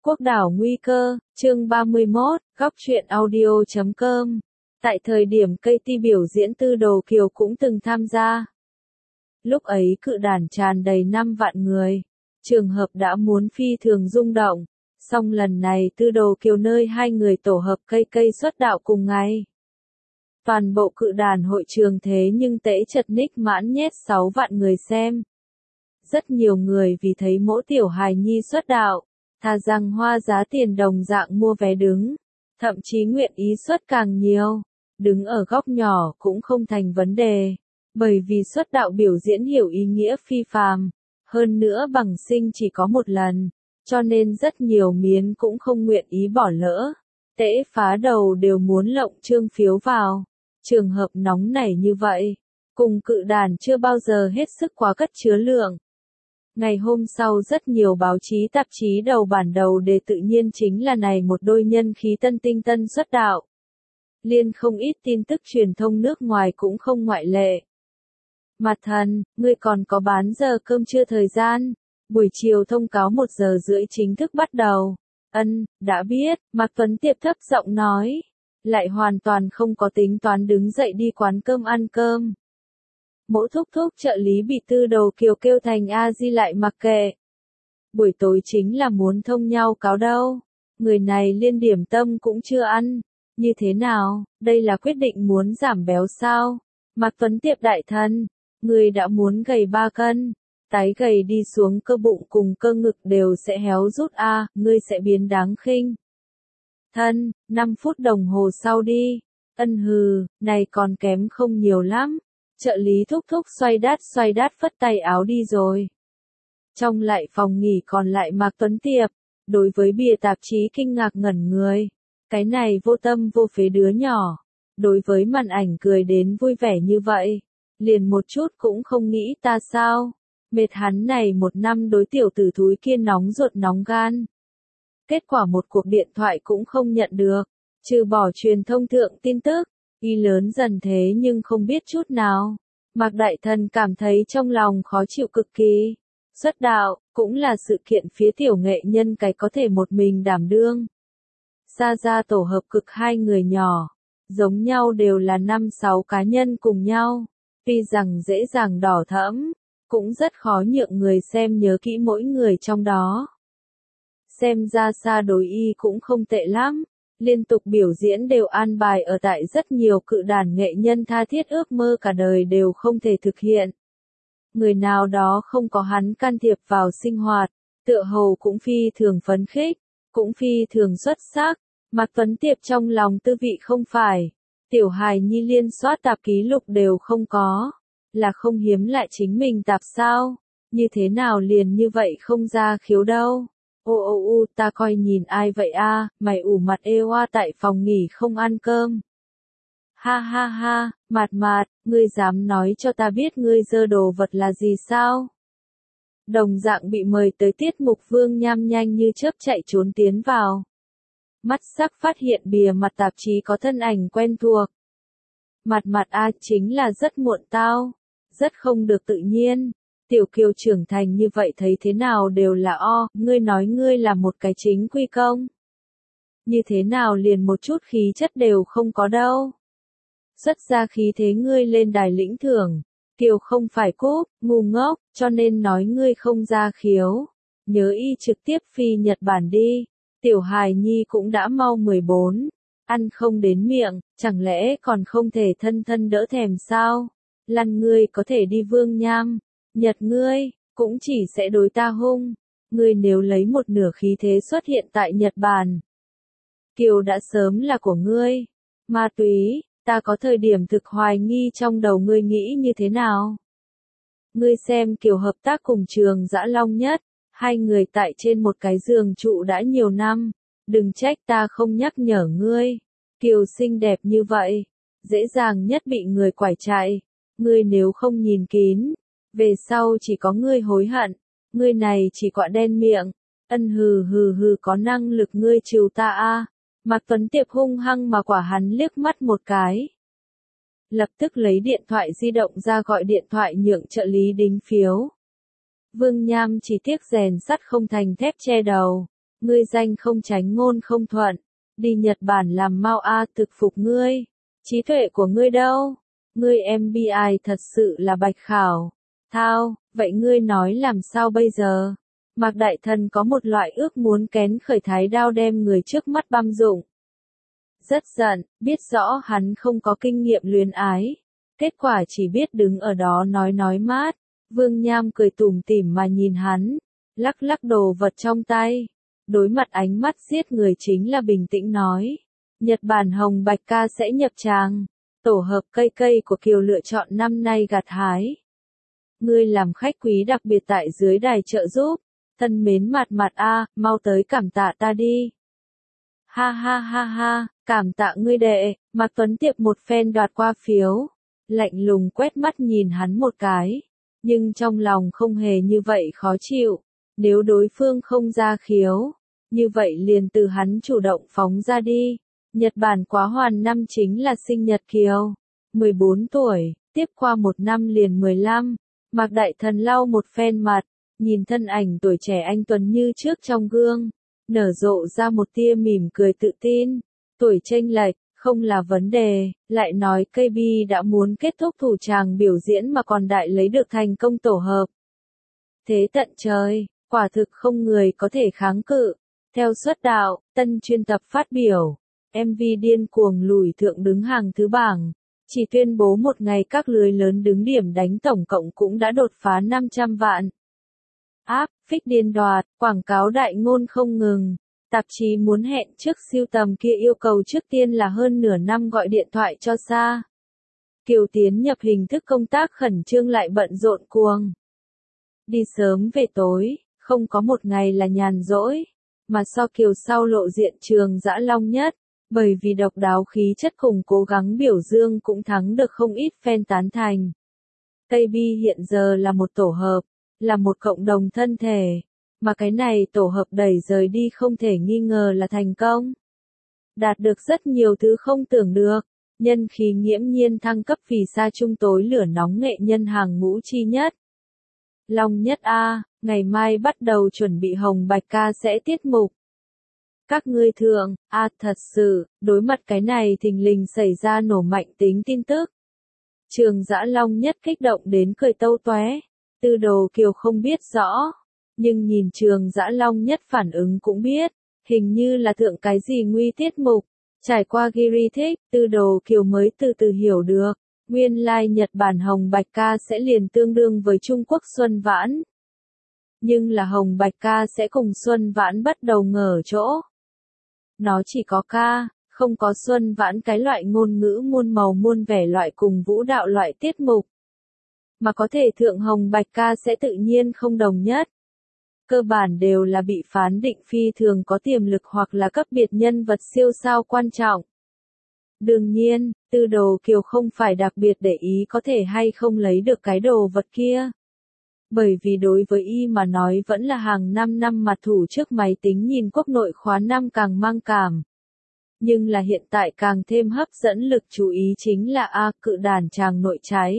Quốc đảo nguy cơ, chương 31, góc truyện audio.com. Tại thời điểm Katy biểu diễn Tư Đồ Kiều cũng từng tham gia. Lúc ấy cự đàn tràn đầy 5 vạn người. Trường hợp đã muốn phi thường rung động. Song lần này Tư Đồ Kiều nơi hai người tổ hợp cây xuất đạo cùng ngày. Toàn bộ cự đàn hội trường thế nhưng tễ chật ních mãn nhét 6 vạn người xem. Rất nhiều người vì thấy mỗi tiểu hài nhi xuất đạo, thà rằng hoa giá tiền đồng dạng mua vé đứng, thậm chí nguyện ý xuất càng nhiều, đứng ở góc nhỏ cũng không thành vấn đề, bởi vì xuất đạo biểu diễn hiểu ý nghĩa phi phàm, hơn nữa bằng sinh chỉ có một lần, cho nên rất nhiều miến cũng không nguyện ý bỏ lỡ, tễ phá đầu đều muốn lộng trương phiếu vào, trường hợp nóng nảy như vậy, cùng cự đàn chưa bao giờ hết sức quá cất chứa lượng. Ngày hôm sau rất nhiều báo chí tạp chí đầu bản đầu đề tự nhiên chính là này một đôi nhân khí tân tinh tân xuất đạo. Liên không ít tin tức truyền thông nước ngoài cũng không ngoại lệ. Mặt thần, ngươi còn có bán giờ cơm trưa thời gian, buổi chiều thông cáo 1:30 chính thức bắt đầu. Ân, đã biết, Mạc Tuấn Tiệp thấp giọng nói, lại hoàn toàn không có tính toán đứng dậy đi quán cơm ăn cơm. Mỗi thúc trợ lý bị Tư Đồ Kiều kêu thành a di lại mặc kệ. Buổi tối chính là muốn thông nhau cáo đâu. Người này liên điểm tâm cũng chưa ăn. Như thế nào, đây là quyết định muốn giảm béo sao? Mạc Tuấn Tiệp đại thần, người đã muốn gầy 3 cân. Tái gầy đi xuống cơ bụng cùng cơ ngực đều sẽ héo rút ngươi sẽ biến đáng khinh. Thân, 5 phút đồng hồ sau đi. Ân hừ, này còn kém không nhiều lắm. Trợ lý thúc xoay đát phất tay áo đi rồi. Trong lại phòng nghỉ còn lại Mạc Tuấn Tiệp, đối với bìa tạp chí kinh ngạc ngẩn người. Cái này vô tâm vô phế đứa nhỏ, đối với màn ảnh cười đến vui vẻ như vậy, liền một chút cũng không nghĩ ta sao, mệt hắn này một năm đối tiểu tử thúi kia nóng ruột nóng gan. Kết quả một cuộc điện thoại cũng không nhận được, trừ bỏ truyền thông thượng tin tức. Y lớn dần thế nhưng không biết chút nào. Mạc Đại Thần cảm thấy trong lòng khó chịu cực kỳ. Xuất đạo, cũng là sự kiện phía tiểu nghệ nhân cái có thể một mình đảm đương. Xa ra tổ hợp cực hai người nhỏ. Giống nhau đều là 5-6 cá nhân cùng nhau. Tuy rằng dễ dàng đỏ thẫm, cũng rất khó nhượng người xem nhớ kỹ mỗi người trong đó. Xem ra xa đối y cũng không tệ lắm. Liên tục biểu diễn đều an bài ở tại rất nhiều cự đàn nghệ nhân tha thiết ước mơ cả đời đều không thể thực hiện. Người nào đó không có hắn can thiệp vào sinh hoạt, tựa hồ cũng phi thường phấn khích, cũng phi thường xuất sắc. Mạc Tuấn Tiệp trong lòng tư vị không phải, tiểu hài nhi liên soát tạp ký lục đều không có, là không hiếm lại chính mình tạp sao, như thế nào liền như vậy không ra khiếu đâu. Ta coi nhìn ai vậy mày ủ mặt tại phòng nghỉ không ăn cơm. Ha ha ha, Mạt, ngươi dám nói cho ta biết ngươi dơ đồ vật là gì sao? Đồng dạng bị mời tới tiết mục Vương Nham nhanh như chớp chạy trốn tiến vào. Mắt sắc phát hiện bìa mặt tạp chí có thân ảnh quen thuộc. Mạt chính là rất muộn tao, rất không được tự nhiên. Tiểu Kiều trưởng thành như vậy thấy thế nào đều là ngươi nói ngươi là một cái chính quy công. Như thế nào liền một chút khí chất đều không có đâu. Xuất ra khí thế ngươi lên đài lĩnh thưởng. Kiều không phải cúp, ngu ngốc, cho nên nói ngươi không ra khiếu. Nhớ y trực tiếp phi Nhật Bản đi. Tiểu hài nhi cũng đã mau 14. Ăn không đến miệng, chẳng lẽ còn không thể thân đỡ thèm sao? Lăn ngươi có thể đi Vương Nham. Nhật ngươi, cũng chỉ sẽ đối ta hung. Ngươi nếu lấy một nửa khí thế xuất hiện tại Nhật Bản. Kiều đã sớm là của ngươi. Ma túy, ta có thời điểm thực hoài nghi trong đầu ngươi nghĩ như thế nào? Ngươi xem Kiều hợp tác cùng Trường Dã Long Nhất. Hai người tại trên một cái giường trụ đã nhiều năm. Đừng trách ta không nhắc nhở ngươi. Kiều xinh đẹp như vậy. Dễ dàng nhất bị người quải chạy. Ngươi nếu không nhìn kín. Về sau chỉ có ngươi hối hận, ngươi này chỉ quạ đen miệng, ân hừ có năng lực ngươi trừ ta Mạc Tuấn Tiệp hung hăng mà quả hắn liếc mắt một cái. Lập tức lấy điện thoại di động ra gọi điện thoại nhượng trợ lý đính phiếu. Vương Nham chỉ tiếc rèn sắt không thành thép che đầu, Ngươi danh không tránh ngôn không thuận, đi Nhật Bản làm mau thực phục ngươi. Trí tuệ của ngươi đâu? Ngươi MBI thật sự là bạch khảo. Thao, vậy ngươi nói làm sao bây giờ? Mạc Đại Thần có một loại ước muốn kén khởi thái đao đem người trước mắt băm rụng. Rất giận, biết rõ hắn không có kinh nghiệm luyến ái. Kết quả chỉ biết đứng ở đó nói mát. Vương Nham cười tủm tỉm mà nhìn hắn, lắc lắc đồ vật trong tay. Đối mặt ánh mắt giết người chính là bình tĩnh nói. Nhật Bản hồng bạch ca sẽ nhập tràng. Tổ hợp cây cây của Kiều lựa chọn năm nay gặt hái. Ngươi làm khách quý đặc biệt tại dưới đài trợ giúp. Thân mến mặt mau tới cảm tạ ta đi. Ha ha ha ha, cảm tạ ngươi đệ. Mạc Tuấn Tiệp một phen đoạt qua phiếu. Lạnh lùng quét mắt nhìn hắn một cái. Nhưng trong lòng không hề như vậy khó chịu. Nếu đối phương không ra khiếu, như vậy liền từ hắn chủ động phóng ra đi. Nhật Bản quá hoàn năm chính là sinh nhật Kiều. 14 tuổi, tiếp qua một năm liền 15. Mạc Đại Thần lau một phen mặt, nhìn thân ảnh tuổi trẻ anh tuấn như trước trong gương. Nở rộ ra một tia mỉm cười tự tin. Tuổi chênh lệch, không là vấn đề, lại nói KB đã muốn kết thúc thủ tràng biểu diễn mà còn đại lấy được thành công tổ hợp. Thế tận trời, quả thực không người có thể kháng cự. Theo xuất đạo, tân chuyên tập phát biểu, MV điên cuồng lùi thượng đứng hàng thứ bảng. Chỉ tuyên bố một ngày các lưới lớn đứng điểm đánh tổng cộng cũng đã đột phá 500 vạn. Áp, phích điên đoạt, quảng cáo đại ngôn không ngừng. Tạp chí muốn hẹn trước siêu tầm kia yêu cầu trước tiên là hơn nửa năm gọi điện thoại cho xa. Kiều tiến nhập hình thức công tác khẩn trương lại bận rộn cuồng. Đi sớm về tối, không có một ngày là nhàn rỗi. Mà so Kiều sau lộ diện Trường Dã Long nhất, bởi vì độc đáo khí chất cùng cố gắng biểu dương cũng thắng được không ít fan tán thành. KB hiện giờ là một tổ hợp, là một cộng đồng thân thể, mà cái này tổ hợp đẩy rời đi không thể nghi ngờ là thành công. Đạt được rất nhiều thứ không tưởng được, nhân khí nghiễm nhiên thăng cấp vì sa trung tối lửa nóng nghệ nhân hàng ngũ chi nhất. Long nhất ngày mai bắt đầu chuẩn bị hồng bạch ca sẽ tiết mục. Các ngươi thượng, thật sự, đối mặt cái này thình lình xảy ra nổ mạnh tính tin tức. Trường Dã Long nhất kích động đến cười tâu toé. Tư Đồ Kiều không biết rõ, nhưng nhìn Trường Dã Long nhất phản ứng cũng biết, hình như là thượng cái gì nguy tiết mục. Trải qua Giri thích, Tư Đồ Kiều mới từ từ hiểu được, nguyên lai Nhật Bản hồng bạch ca sẽ liền tương đương với Trung Quốc Xuân Vãn. Nhưng là hồng bạch ca sẽ cùng Xuân Vãn bất đầu ngờ chỗ. Nó chỉ có ca, không có Xuân Vãn cái loại ngôn ngữ muôn màu muôn vẻ loại cùng vũ đạo loại tiết mục. Mà có thể thượng hồng bạch ca sẽ tự nhiên không đồng nhất. Cơ bản đều là bị phán định phi thường có tiềm lực hoặc là cấp biệt nhân vật siêu sao quan trọng. Đương nhiên, Tư Đồ Kiều không phải đặc biệt để ý có thể hay không lấy được cái đồ vật kia. Bởi vì đối với y mà nói vẫn là hàng 5 năm mặt thủ trước máy tính nhìn quốc nội khóa năm càng mang cảm. Nhưng là hiện tại càng thêm hấp dẫn lực chú ý chính là cự đàn tràng nội trái.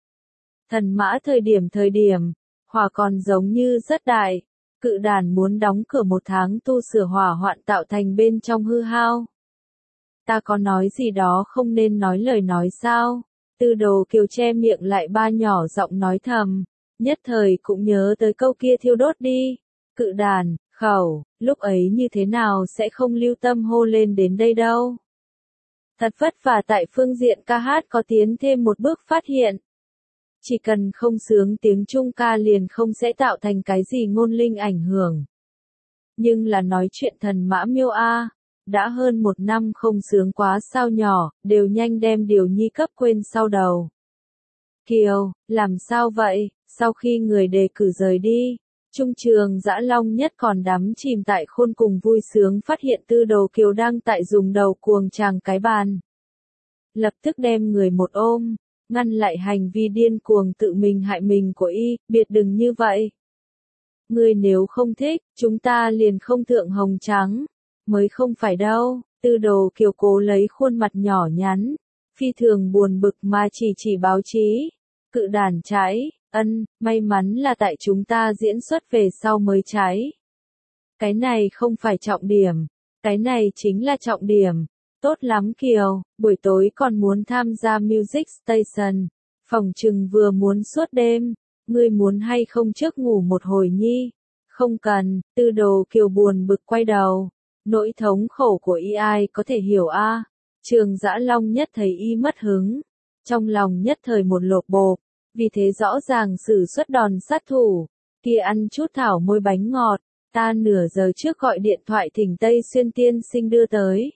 Thần mã thời điểm, hỏa còn giống như rất đại, cự đàn muốn đóng cửa 1 tháng tu sửa hỏa hoạn tạo thành bên trong hư hao. Ta có nói gì đó không nên nói lời nói sao? Tư Đồ Kiều che miệng lại ba nhỏ giọng nói thầm, nhất thời cũng nhớ tới câu kia thiêu đốt đi. Cự đàn, khẩu, lúc ấy như thế nào sẽ không lưu tâm hô lên đến đây đâu. Thật vất vả tại phương diện ca hát có tiến thêm một bước phát hiện. Chỉ cần không sướng tiếng Trung ca liền không sẽ tạo thành cái gì ngôn linh ảnh hưởng. Nhưng là nói chuyện thần mã miêu đã hơn 1 năm không sướng quá sao nhỏ, đều nhanh đem điều nhi cấp quên sau đầu. Kiều, làm sao vậy? Sau khi người đề cử rời đi, Trung Trường Dã Long nhất còn đắm chìm tại khôn cùng vui sướng phát hiện Tư Đồ Kiều đang tại dùng đầu cuồng chàng cái bàn. Lập tức đem người một ôm, ngăn lại hành vi điên cuồng tự mình hại mình của y, biệt đừng như vậy. Ngươi nếu không thích, chúng ta liền không thượng hồng trắng. Mới không phải đâu, Tư Đồ Kiều cố lấy khuôn mặt nhỏ nhắn, phi thường buồn bực mà chỉ báo chí. Cự đàn trái, may mắn là tại chúng ta diễn xuất về sau mới trái. Cái này không phải trọng điểm, cái này chính là trọng điểm. Tốt lắm Kiều, buổi tối còn muốn tham gia Music Station, phỏng chừng vừa muốn suốt đêm, ngươi muốn hay không trước ngủ một hồi nhi? Không cần, Tư Đồ Kiều buồn bực quay đầu, nỗi thống khổ của y ai có thể hiểu a? Trường Dã Long nhất thấy y mất hứng, trong lòng nhất thời một lột bột, vì thế rõ ràng sử xuất đòn sát thủ, kia ăn chút thảo môi bánh ngọt, ta nửa giờ trước gọi điện thoại thỉnh Tây Xuyên tiên sinh đưa tới.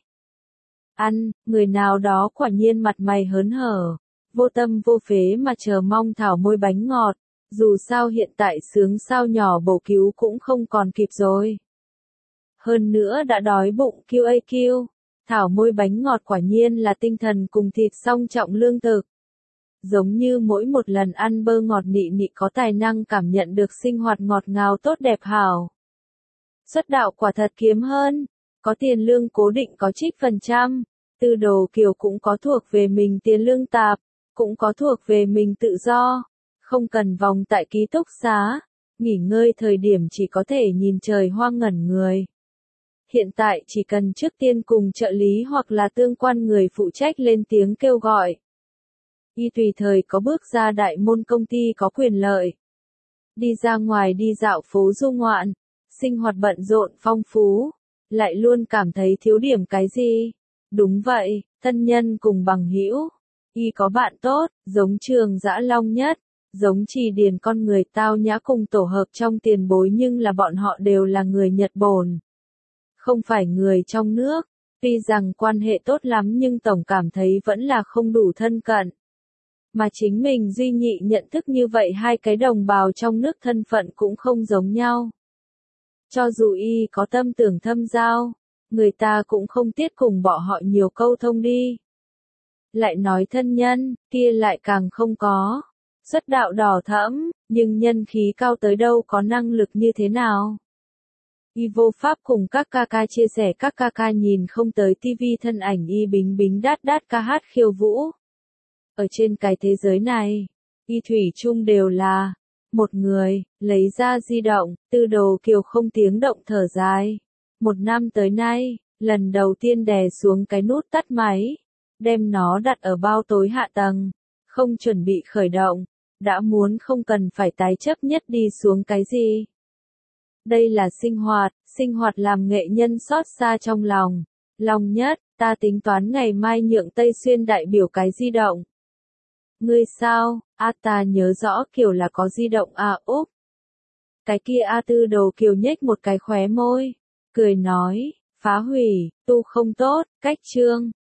Ăn, người nào đó quả nhiên mặt mày hớn hở, vô tâm vô phế mà chờ mong thảo môi bánh ngọt, dù sao hiện tại sướng sao nhỏ bổ cứu cũng không còn kịp rồi. Hơn nữa đã đói bụng QAQ, thảo môi bánh ngọt quả nhiên là tinh thần cùng thịt song trọng lương thực. Giống như mỗi một lần ăn bơ ngọt nị nị có tài năng cảm nhận được sinh hoạt ngọt ngào tốt đẹp hảo. Xuất đạo quả thật kiếm hơn, có tiền lương cố định có trích phần trăm, Tư Đồ Kiều cũng có thuộc về mình tiền lương tạp, cũng có thuộc về mình tự do, không cần vòng tại ký túc xá, nghỉ ngơi thời điểm chỉ có thể nhìn trời hoang ngẩn người. Hiện tại chỉ cần trước tiên cùng trợ lý hoặc là tương quan người phụ trách lên tiếng kêu gọi. Y tùy thời có bước ra đại môn công ty có quyền lợi. Đi ra ngoài đi dạo phố du ngoạn, sinh hoạt bận rộn phong phú, lại luôn cảm thấy thiếu điểm cái gì. Đúng vậy, thân nhân cùng bằng hữu. Y có bạn tốt, giống Trường Dã Long nhất, giống Trì Điền con người tao nhã cùng tổ hợp trong tiền bối nhưng là bọn họ đều là người Nhật Bồn. Không phải người trong nước, tuy rằng quan hệ tốt lắm nhưng tổng cảm thấy vẫn là không đủ thân cận. Mà chính mình duy nhị nhận thức như vậy hai cái đồng bào trong nước thân phận cũng không giống nhau. Cho dù y có tâm tưởng thâm giao, người ta cũng không tiết cùng bỏ họ nhiều câu thông đi. Lại nói thân nhân, kia lại càng không có. Xuất đạo đỏ thẫm, nhưng nhân khí cao tới đâu có năng lực như thế nào. Y vô pháp cùng các ca ca chia sẻ các ca ca nhìn không tới tivi thân ảnh y bính bính đát đát ca hát khiêu vũ. Ở trên cái thế giới này, y thủy chung đều là một người, lấy ra di động, Tư Đồ Kiều không tiếng động thở dài. Một năm tới nay, lần đầu tiên đè xuống cái nút tắt máy, đem nó đặt ở bao tối hạ tầng, không chuẩn bị khởi động, đã muốn không cần phải tái chấp nhất đi xuống cái gì. Đây là sinh hoạt làm nghệ nhân xót xa trong lòng. Lòng nhất, ta tính toán ngày mai nhượng Tây Xuyên đại biểu cái di động. Ngươi sao, ta nhớ rõ Kiều là có di động Úc. Cái kia Tư Đồ Kiều nhếch một cái khóe môi, cười nói, phá hủy, tu không tốt, cách chương.